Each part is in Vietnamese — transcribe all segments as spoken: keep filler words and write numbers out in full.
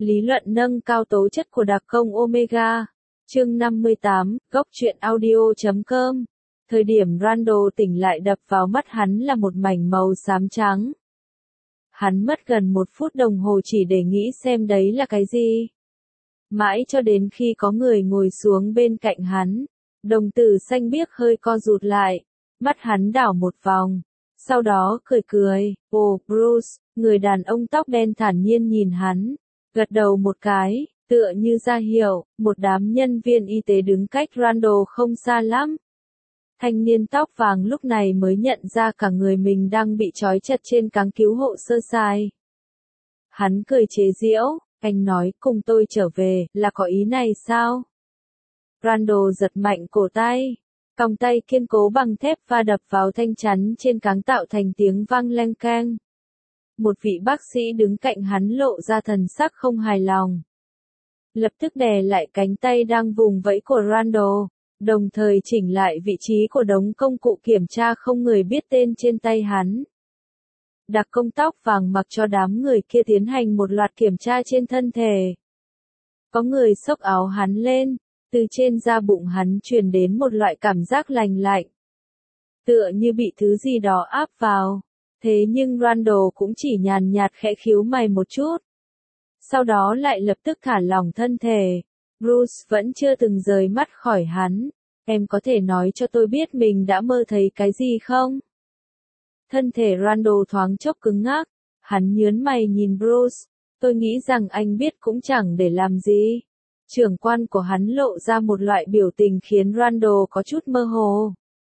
Lý luận nâng cao tố chất của đặc công Omega. Chương năm mươi tám, góc truyện audio chấm com. Thời điểm Randall tỉnh lại đập vào mắt hắn là một mảnh màu xám trắng. Hắn mất gần một phút đồng hồ chỉ để nghĩ xem đấy là cái gì. Mãi cho đến khi có người ngồi xuống bên cạnh hắn, đồng tử xanh biếc hơi co rụt lại, mắt hắn đảo một vòng, sau đó cười cười, ồ, Bruce, người đàn ông tóc đen thản nhiên nhìn hắn, gật đầu một cái, tựa như ra hiệu, một đám nhân viên y tế đứng cách Randall không xa lắm. Thanh niên tóc vàng lúc này mới nhận ra cả người mình đang bị trói chặt trên cáng cứu hộ sơ sai. Hắn cười chế giễu, anh nói cùng tôi trở về, là có ý này sao? Randall giật mạnh cổ tay, còng tay kiên cố bằng thép va đập vào thanh chắn trên cáng tạo thành tiếng vang leng keng. Một vị bác sĩ đứng cạnh hắn lộ ra thần sắc không hài lòng. Lập tức đè lại cánh tay đang vùng vẫy của Randall, đồng thời chỉnh lại vị trí của đống công cụ kiểm tra không người biết tên trên tay hắn. Đặc công tóc vàng mặc cho đám người kia tiến hành một loạt kiểm tra trên thân thể. Có người xốc áo hắn lên, từ trên da bụng hắn truyền đến một loại cảm giác lành lạnh. Tựa như bị thứ gì đó áp vào. Thế nhưng Randall cũng chỉ nhàn nhạt khẽ khíu mày một chút. Sau đó lại lập tức thả lỏng thân thể. Bruce vẫn chưa từng rời mắt khỏi hắn. Em có thể nói cho tôi biết mình đã mơ thấy cái gì không? Thân thể Randall thoáng chốc cứng ngắc. Hắn nhớn mày nhìn Bruce. Tôi nghĩ rằng anh biết cũng chẳng để làm gì. Trưởng quan của hắn lộ ra một loại biểu tình khiến Randall có chút mơ hồ.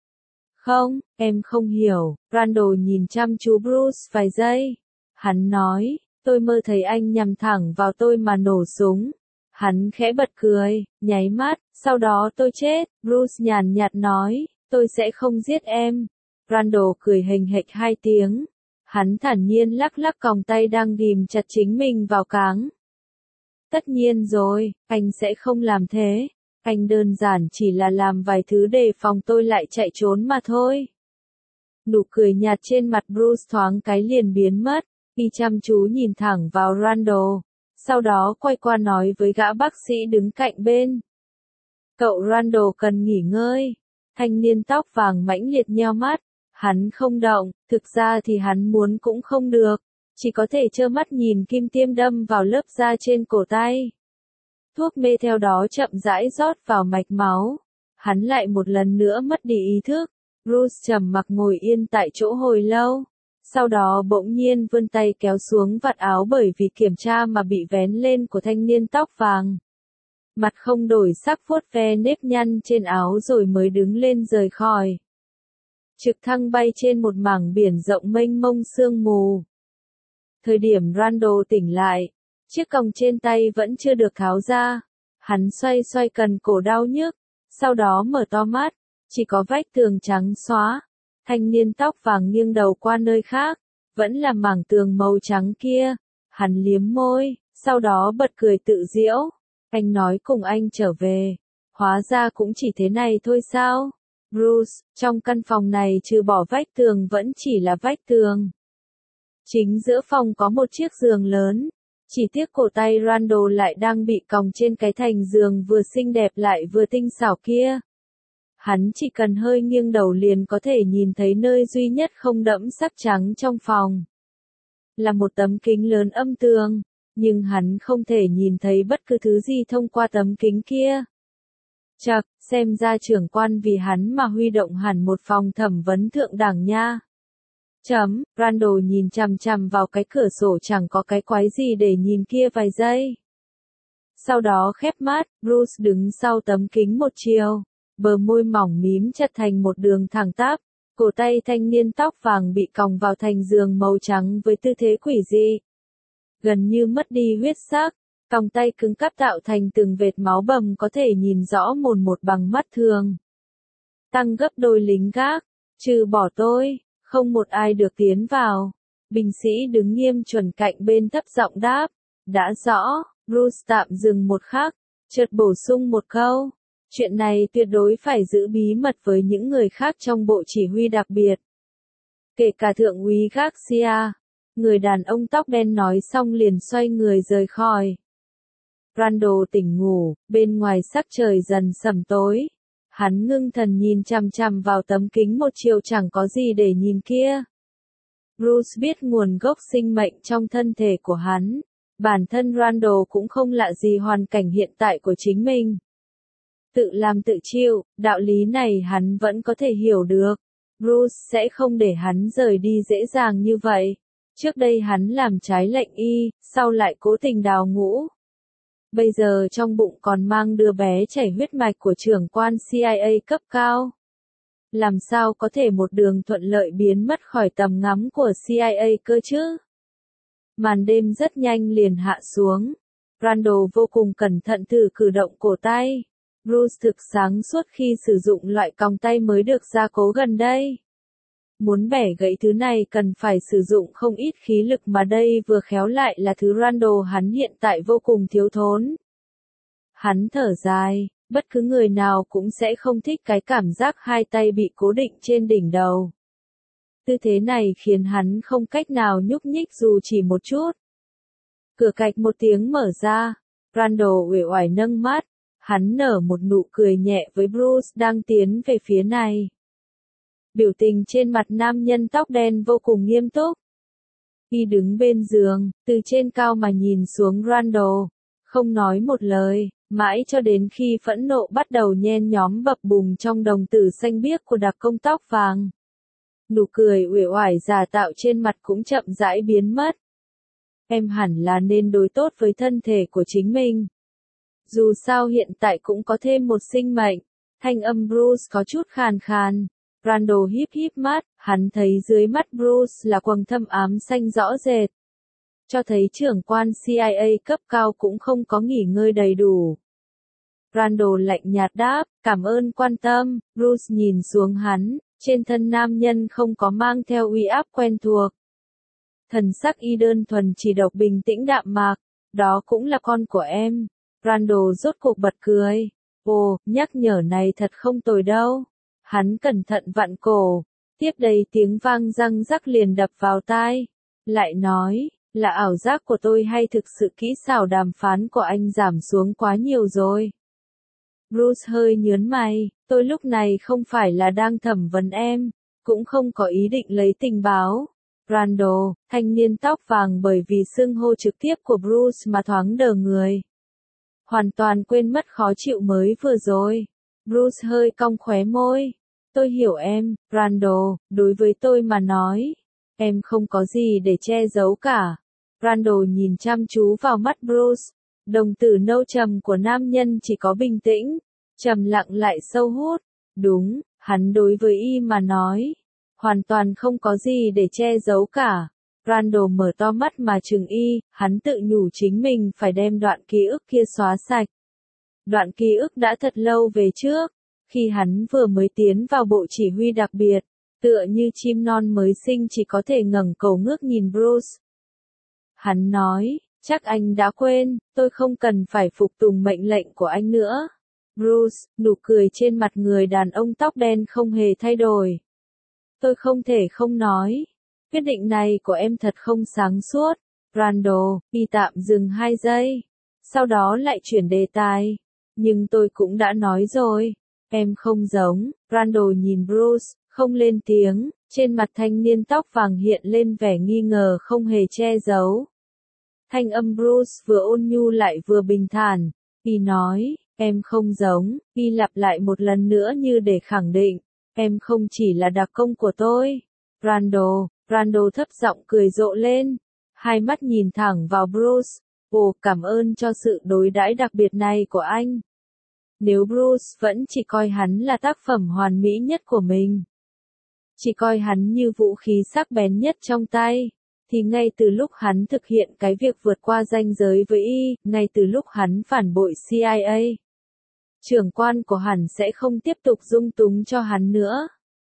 Không, em không hiểu. Randall nhìn chăm chú Bruce vài giây. Hắn nói, tôi mơ thấy anh nhằm thẳng vào tôi mà nổ súng. Hắn khẽ bật cười, nháy mắt, sau đó tôi chết. Bruce nhàn nhạt nói, tôi sẽ không giết em. Randall cười hềnh hệch hai tiếng. Hắn thản nhiên lắc lắc còng tay đang ghìm chặt chính mình vào cáng. Tất nhiên rồi, anh sẽ không làm thế. Anh đơn giản chỉ là làm vài thứ để phòng tôi lại chạy trốn mà thôi. Nụ cười nhạt trên mặt Bruce thoáng cái liền biến mất, y chăm chú nhìn thẳng vào Randall, sau đó quay qua nói với gã bác sĩ đứng cạnh bên. Cậu Randall cần nghỉ ngơi. Thanh niên tóc vàng mãnh liệt nheo mắt, hắn không động, thực ra thì hắn muốn cũng không được, chỉ có thể trơ mắt nhìn kim tiêm đâm vào lớp da trên cổ tay. Thuốc mê theo đó chậm rãi rót vào mạch máu. Hắn lại một lần nữa mất đi ý thức. Bruce trầm mặc ngồi yên tại chỗ hồi lâu. Sau đó bỗng nhiên vươn tay kéo xuống vạt áo bởi vì kiểm tra mà bị vén lên của thanh niên tóc vàng. Mặt không đổi sắc vuốt ve nếp nhăn trên áo rồi mới đứng lên rời khỏi. Trực thăng bay trên một mảng biển rộng mênh mông sương mù. Thời điểm Randall tỉnh lại, chiếc còng trên tay vẫn chưa được tháo ra. Hắn xoay xoay cần cổ đau nhức, sau đó mở to mắt, chỉ có vách tường trắng xóa. Thanh niên tóc vàng nghiêng đầu qua nơi khác, vẫn là mảng tường màu trắng kia. Hắn liếm môi, sau đó bật cười tự giễu. Anh nói cùng anh trở về, hóa ra cũng chỉ thế này thôi sao? Bruce, trong căn phòng này trừ bỏ vách tường vẫn chỉ là vách tường. Chính giữa phòng có một chiếc giường lớn. Chỉ tiếc cổ tay Randall lại đang bị còng trên cái thành giường vừa xinh đẹp lại vừa tinh xảo kia. Hắn chỉ cần hơi nghiêng đầu liền có thể nhìn thấy nơi duy nhất không đẫm sắc trắng trong phòng. Là một tấm kính lớn âm tường, nhưng hắn không thể nhìn thấy bất cứ thứ gì thông qua tấm kính kia. Chậc, xem ra trưởng quan vì hắn mà huy động hẳn một phòng thẩm vấn thượng đẳng nha. Chấm, Randall nhìn chằm chằm vào cái cửa sổ chẳng có cái quái gì để nhìn kia vài giây. Sau đó khép mắt, Bruce đứng sau tấm kính một chiều, bờ môi mỏng mím chặt thành một đường thẳng tắp, cổ tay thanh niên tóc vàng bị còng vào thành giường màu trắng với tư thế quỷ dị. Gần như mất đi huyết sắc, còng tay cứng cáp tạo thành từng vệt máu bầm có thể nhìn rõ mồn một bằng mắt thường. Tăng gấp đôi lính gác, trừ bỏ tôi. Không một ai được tiến vào. Binh sĩ đứng nghiêm chuẩn cạnh bên thấp giọng đáp. Đã rõ, Bruce tạm dừng một khắc, chợt bổ sung một câu. Chuyện này tuyệt đối phải giữ bí mật với những người khác trong bộ chỉ huy đặc biệt. Kể cả thượng úy Garcia. Người đàn ông tóc đen nói xong liền xoay người rời khỏi. Randall tỉnh ngủ, bên ngoài sắc trời dần sẩm tối. Hắn ngưng thần nhìn chằm chằm vào tấm kính một chiều chẳng có gì để nhìn kia. Bruce biết nguồn gốc sinh mệnh trong thân thể của hắn. Bản thân Randall cũng không lạ gì hoàn cảnh hiện tại của chính mình. Tự làm tự chịu, đạo lý này hắn vẫn có thể hiểu được. Bruce sẽ không để hắn rời đi dễ dàng như vậy. Trước đây hắn làm trái lệnh y, sau lại cố tình đào ngũ. Bây giờ trong bụng còn mang đứa bé chảy huyết mạch của trưởng quan C I A cấp cao. Làm sao có thể một đường thuận lợi biến mất khỏi tầm ngắm của C I A cơ chứ? Màn đêm rất nhanh liền hạ xuống. Randall vô cùng cẩn thận thử cử động cổ tay. Bruce thực sáng suốt khi sử dụng loại còng tay mới được gia cố gần đây. Muốn bẻ gãy thứ này cần phải sử dụng không ít khí lực mà đây vừa khéo lại là thứ Randall hắn hiện tại vô cùng thiếu thốn. Hắn thở dài, bất cứ người nào cũng sẽ không thích cái cảm giác hai tay bị cố định trên đỉnh đầu. Tư thế này khiến hắn không cách nào nhúc nhích dù chỉ một chút. Cửa cạch một tiếng mở ra, Randall uể oải nâng mắt, hắn nở một nụ cười nhẹ với Bruce đang tiến về phía này. Biểu tình trên mặt nam nhân tóc đen vô cùng nghiêm túc. Y đứng bên giường, từ trên cao mà nhìn xuống Randall, không nói một lời, mãi cho đến khi phẫn nộ bắt đầu nhen nhóm bập bùng trong đồng tử xanh biếc của đặc công tóc vàng. Nụ cười uể oải giả tạo trên mặt cũng chậm rãi biến mất. Em hẳn là nên đối tốt với thân thể của chính mình. Dù sao hiện tại cũng có thêm một sinh mệnh. Thanh âm Bruce có chút khàn khàn. Randall híp híp mắt, hắn thấy dưới mắt Bruce là quầng thâm ám xanh rõ rệt. Cho thấy trưởng quan C I A cấp cao cũng không có nghỉ ngơi đầy đủ. Randall lạnh nhạt đáp, cảm ơn quan tâm. Bruce nhìn xuống hắn, trên thân nam nhân không có mang theo uy áp quen thuộc. Thần sắc y đơn thuần chỉ độc bình tĩnh đạm mạc, đó cũng là con của em. Randall rốt cuộc bật cười. Ồ, nhắc nhở này thật không tồi đâu. Hắn cẩn thận vặn cổ. Tiếp đây tiếng vang răng rắc liền đập vào tai. Lại nói, là ảo giác của tôi hay thực sự kỹ xảo đàm phán của anh giảm xuống quá nhiều rồi. Bruce hơi nhớn mày, tôi lúc này không phải là đang thẩm vấn em, cũng không có ý định lấy tình báo. Randall, thanh niên tóc vàng bởi vì xưng hô trực tiếp của Bruce mà thoáng đờ người. Hoàn toàn quên mất khó chịu mới vừa rồi. Bruce hơi cong khóe môi. Tôi hiểu em, Randall, đối với tôi mà nói. Em không có gì để che giấu cả. Randall nhìn chăm chú vào mắt Bruce. Đồng tử nâu trầm của nam nhân chỉ có bình tĩnh, trầm lặng lại sâu hút. Đúng, hắn đối với y mà nói. Hoàn toàn không có gì để che giấu cả. Randall mở to mắt mà trừng y, hắn tự nhủ chính mình phải đem đoạn ký ức kia xóa sạch. Đoạn ký ức đã thật lâu về trước, khi hắn vừa mới tiến vào bộ chỉ huy đặc biệt, tựa như chim non mới sinh chỉ có thể ngẩng đầu ngước nhìn Bruce. Hắn nói, chắc anh đã quên, tôi không cần phải phục tùng mệnh lệnh của anh nữa. Bruce, nụ cười trên mặt người đàn ông tóc đen không hề thay đổi. Tôi không thể không nói. Quyết định này của em thật không sáng suốt. Randall, y tạm dừng hai giây. Sau đó lại chuyển đề tài. Nhưng tôi cũng đã nói rồi. Em không giống. Randall nhìn Bruce, không lên tiếng. Trên mặt thanh niên tóc vàng hiện lên vẻ nghi ngờ không hề che giấu. Thanh âm Bruce vừa ôn nhu lại vừa bình thản. Y nói, em không giống. Y lặp lại một lần nữa như để khẳng định. Em không chỉ là đặc công của tôi. Randall, Randall thấp giọng cười rộ lên. Hai mắt nhìn thẳng vào Bruce. Ồ, cảm ơn cho sự đối đãi đặc biệt này của anh. Nếu Bruce vẫn chỉ coi hắn là tác phẩm hoàn mỹ nhất của mình, chỉ coi hắn như vũ khí sắc bén nhất trong tay, thì ngay từ lúc hắn thực hiện cái việc vượt qua ranh giới với y, ngay từ lúc hắn phản bội C I A, trưởng quan của hắn sẽ không tiếp tục dung túng cho hắn nữa.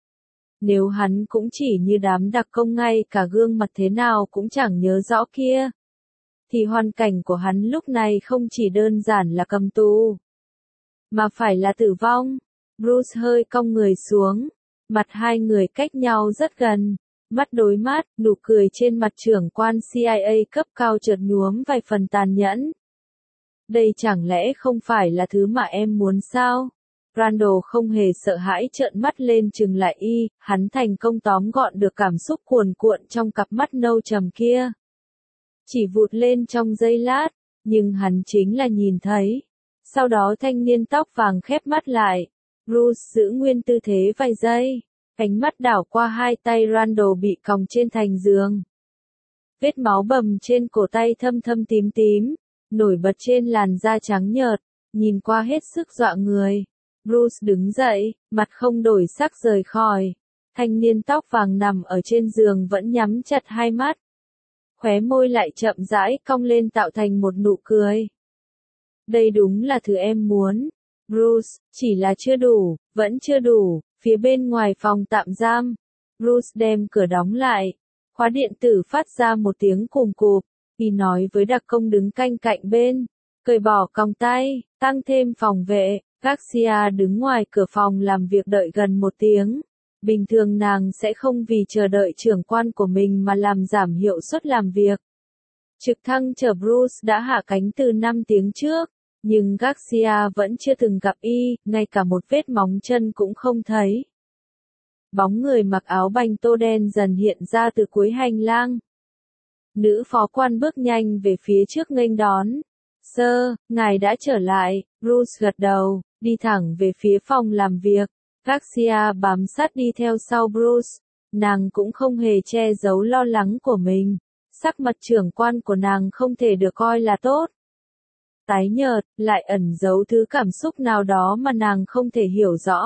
Nếu hắn cũng chỉ như đám đặc công ngay cả gương mặt thế nào cũng chẳng nhớ rõ kia, thì hoàn cảnh của hắn lúc này không chỉ đơn giản là cầm tù, mà phải là tử vong. Bruce hơi cong người xuống, mặt hai người cách nhau rất gần, mắt đối mắt, nụ cười trên mặt trưởng quan C I A cấp cao chợt nhuốm vài phần tàn nhẫn. Đây chẳng lẽ không phải là thứ mà em muốn sao? Randall không hề sợ hãi trợn mắt lên trừng lại y, hắn thành công tóm gọn được cảm xúc cuồn cuộn trong cặp mắt nâu trầm kia. Chỉ vụt lên trong giây lát, nhưng hắn chính là nhìn thấy. Sau đó thanh niên tóc vàng khép mắt lại. Bruce giữ nguyên tư thế vài giây. Ánh mắt đảo qua hai tay Randall bị còng trên thành giường. Vết máu bầm trên cổ tay thâm thâm tím tím, nổi bật trên làn da trắng nhợt, nhìn qua hết sức dọa người. Bruce đứng dậy, mặt không đổi sắc rời khỏi. Thanh niên tóc vàng nằm ở trên giường vẫn nhắm chặt hai mắt. Khóe môi lại chậm rãi cong lên tạo thành một nụ cười. Đây đúng là thứ em muốn. Bruce, chỉ là chưa đủ, vẫn chưa đủ. Phía bên ngoài phòng tạm giam, Bruce đem cửa đóng lại. Khóa điện tử phát ra một tiếng cùm cụp. Y nói với đặc công đứng canh cạnh bên. Cởi bỏ còng tay, tăng thêm phòng vệ. Garcia đứng ngoài cửa phòng làm việc đợi gần một tiếng. Bình thường nàng sẽ không vì chờ đợi trưởng quan của mình mà làm giảm hiệu suất làm việc. Trực thăng chở Bruce đã hạ cánh từ năm tiếng trước, nhưng Garcia vẫn chưa từng gặp y, ngay cả một vết móng chân cũng không thấy. Bóng người mặc áo banh tô đen dần hiện ra từ cuối hành lang. Nữ phó quan bước nhanh về phía trước nghênh đón. Sir, ngài đã trở lại, Bruce gật đầu, đi thẳng về phía phòng làm việc. Garcia bám sát đi theo sau Bruce, nàng cũng không hề che giấu lo lắng của mình. Sắc mặt trưởng quan của nàng không thể được coi là tốt. Tái nhợt, lại ẩn giấu thứ cảm xúc nào đó mà nàng không thể hiểu rõ.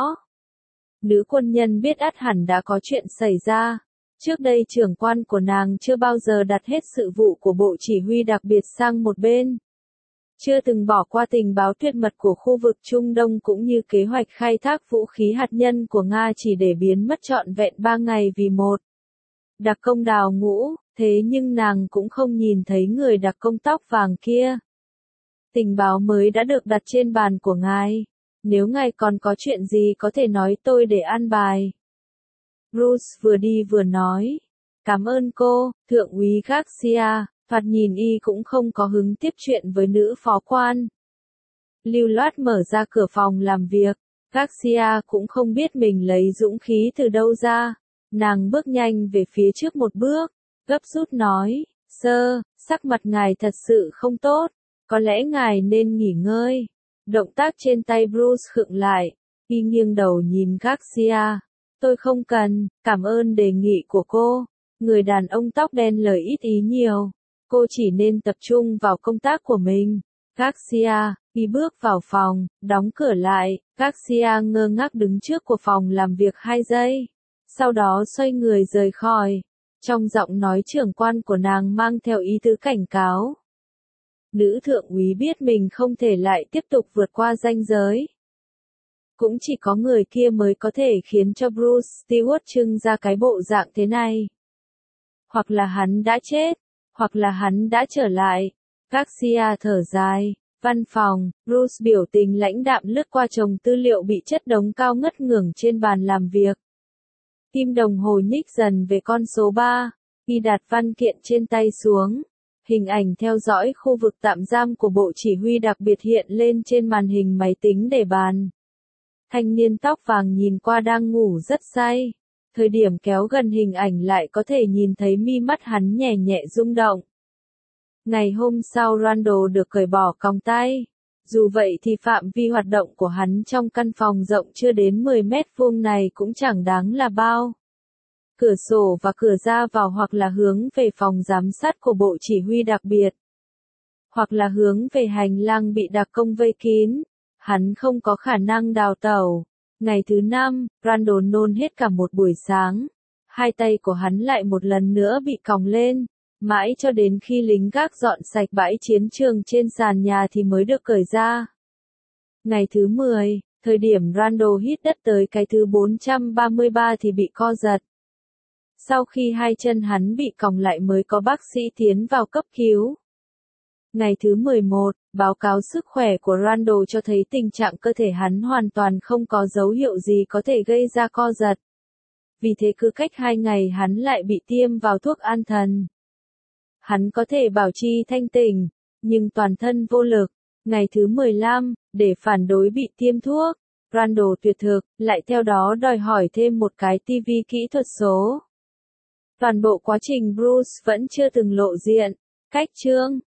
Nữ quân nhân biết ắt hẳn đã có chuyện xảy ra. Trước đây trưởng quan của nàng chưa bao giờ đặt hết sự vụ của bộ chỉ huy đặc biệt sang một bên. Chưa từng bỏ qua tình báo tuyệt mật của khu vực Trung Đông cũng như kế hoạch khai thác vũ khí hạt nhân của Nga chỉ để biến mất trọn vẹn ba ngày vì một đặc công đào ngũ, thế nhưng nàng cũng không nhìn thấy người đặc công tóc vàng kia. Tình báo mới đã được đặt trên bàn của ngài. Nếu ngài còn có chuyện gì có thể nói tôi để an bài. Bruce vừa đi vừa nói. Cảm ơn cô, thượng úy Garcia. Thoạt nhìn y cũng không có hứng tiếp chuyện với nữ phó quan. Lưu loát mở ra cửa phòng làm việc. Garcia cũng không biết mình lấy dũng khí từ đâu ra. Nàng bước nhanh về phía trước một bước, gấp rút nói, Sir, sắc mặt ngài thật sự không tốt, có lẽ ngài nên nghỉ ngơi. Động tác trên tay Bruce khựng lại, y nghiêng đầu nhìn Garcia. Tôi không cần, cảm ơn đề nghị của cô. Người đàn ông tóc đen lời ít ý nhiều. Cô chỉ nên tập trung vào công tác của mình. Garcia, y bước vào phòng, đóng cửa lại. Garcia ngơ ngác đứng trước của phòng làm việc hai giây. Sau đó xoay người rời khỏi. Trong giọng nói trưởng quan của nàng mang theo ý tứ cảnh cáo. Nữ thượng úy biết mình không thể lại tiếp tục vượt qua ranh giới. Cũng chỉ có người kia mới có thể khiến cho Bruce Stewart trưng ra cái bộ dạng thế này. Hoặc là hắn đã chết, hoặc là hắn đã trở lại. Garcia thở dài. Văn phòng, Bruce biểu tình lãnh đạm lướt qua chồng tư liệu bị chất đống cao ngất ngưởng trên bàn làm việc. Kim đồng hồ nhích dần về con số ba, y đặt văn kiện trên tay xuống. Hình ảnh theo dõi khu vực tạm giam của bộ chỉ huy đặc biệt hiện lên trên màn hình máy tính để bàn. Thanh niên tóc vàng nhìn qua đang ngủ rất say. Thời điểm kéo gần hình ảnh lại có thể nhìn thấy mi mắt hắn nhẹ nhẹ rung động. Ngày hôm sau Randall được cởi bỏ còng tay. Dù vậy thì phạm vi hoạt động của hắn trong căn phòng rộng chưa đến mười mét vuông này cũng chẳng đáng là bao. Cửa sổ và cửa ra vào hoặc là hướng về phòng giám sát của bộ chỉ huy đặc biệt, hoặc là hướng về hành lang bị đặc công vây kín. Hắn không có khả năng đào tẩu. Ngày thứ năm, Randall nôn hết cả một buổi sáng. Hai tay của hắn lại một lần nữa bị còng lên. Mãi cho đến khi lính gác dọn sạch bãi chiến trường trên sàn nhà thì mới được cởi ra. Ngày thứ mười, thời điểm Randall hít đất tới cái thứ bốn trăm ba mươi ba thì bị co giật. Sau khi hai chân hắn bị còng lại mới có bác sĩ tiến vào cấp cứu. Ngày thứ mười một, báo cáo sức khỏe của Randall cho thấy tình trạng cơ thể hắn hoàn toàn không có dấu hiệu gì có thể gây ra co giật. Vì thế cứ cách hai ngày hắn lại bị tiêm vào thuốc an thần. Hắn có thể bảo trì thanh tỉnh, nhưng toàn thân vô lực. Ngày thứ mười lăm, để phản đối bị tiêm thuốc, Randall tuyệt thực, lại theo đó đòi hỏi thêm một cái ti vi kỹ thuật số. Toàn bộ quá trình Bruce vẫn chưa từng lộ diện. Cách chương